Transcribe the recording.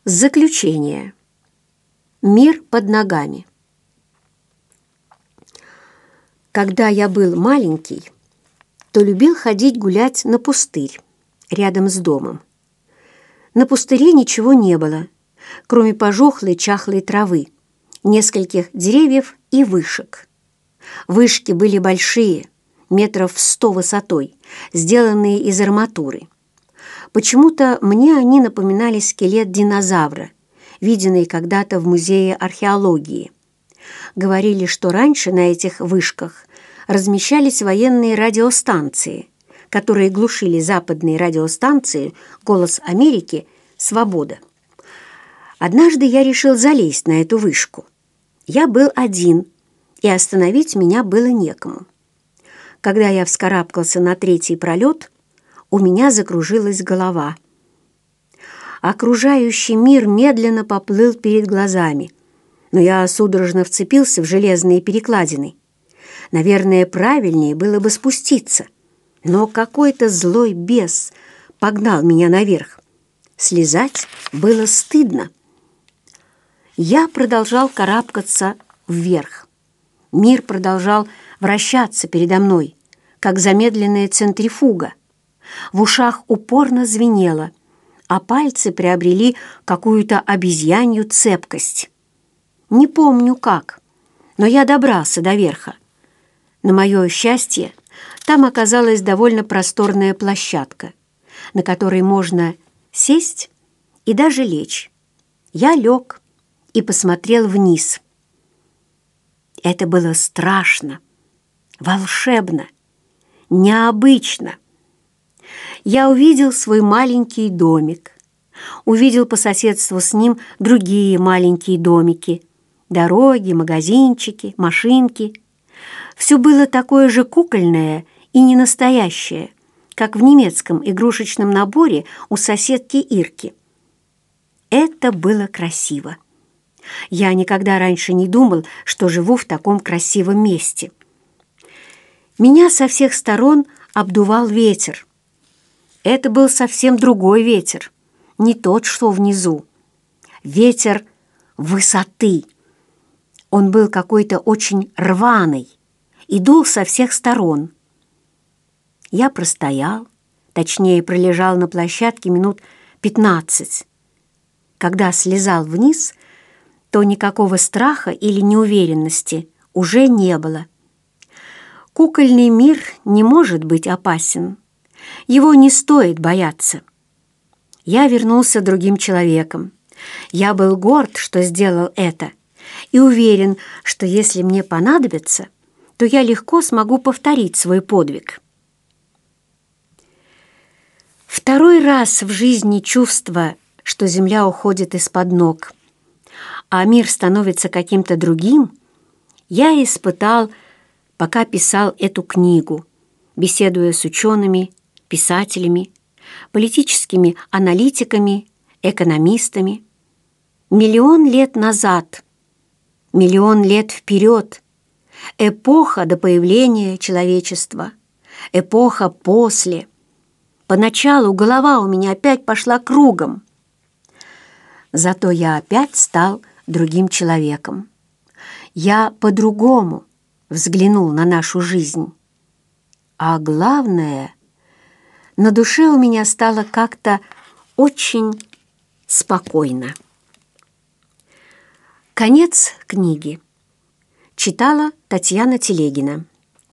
Заключение. Мир под ногами. Когда я был маленький, то любил ходить гулять на пустырь рядом с домом. На пустыре ничего не было, кроме пожухлой чахлой травы, нескольких деревьев и вышек. Вышки были большие, метров 100 высотой, сделанные из арматуры. Почему-то мне они напоминали скелет динозавра, виденный когда-то в музее археологии. Говорили, что раньше на этих вышках размещались военные радиостанции, которые глушили западные радиостанции «Голос Америки», «Свобода». Однажды я решил залезть на эту вышку. Я был один, и остановить меня было некому. Когда я вскарабкался на 3-й пролет, у меня закружилась голова. Окружающий мир медленно поплыл перед глазами, но я судорожно вцепился в железные перекладины. Наверное, правильнее было бы спуститься, но какой-то злой бес погнал меня наверх. Слезать было стыдно. Я продолжал карабкаться вверх. Мир продолжал вращаться передо мной, как замедленная центрифуга. В ушах упорно звенело, а пальцы приобрели какую-то обезьянью цепкость. Не помню как, но я добрался до верха. На мое счастье, там оказалась довольно просторная площадка, на которой можно сесть и даже лечь. Я лег и посмотрел вниз. Это было страшно, волшебно, необычно. Я увидел свой маленький домик, увидел по соседству с ним другие маленькие домики, дороги, магазинчики, машинки. Все было такое же кукольное и ненастоящее, как в немецком игрушечном наборе у соседки Ирки. Это было красиво. Я никогда раньше не думал, что живу в таком красивом месте. Меня со всех сторон обдувал ветер. Это был совсем другой ветер, не тот, что внизу. Ветер высоты. Он был какой-то очень рваный и дул со всех сторон. Я простоял, точнее, пролежал на площадке минут 15. Когда слезал вниз, то никакого страха или неуверенности уже не было. Кукольный мир не может быть опасен. Его не стоит бояться. Я вернулся другим человеком. Я был горд, что сделал это, и уверен, что если мне понадобится, то я легко смогу повторить свой подвиг. Второй раз в жизни чувство, что земля уходит из-под ног, а мир становится каким-то другим, я испытал, пока писал эту книгу, беседуя с учеными, писателями, политическими аналитиками, экономистами. 1 000 000 лет назад, 1 000 000 лет вперед, эпоха до появления человечества, эпоха после. Поначалу голова у меня опять пошла кругом. Зато я опять стал другим человеком. Я по-другому взглянул на нашу жизнь. А главное, на душе у меня стало как-то очень спокойно. Конец книги. Читала Татьяна Телегина.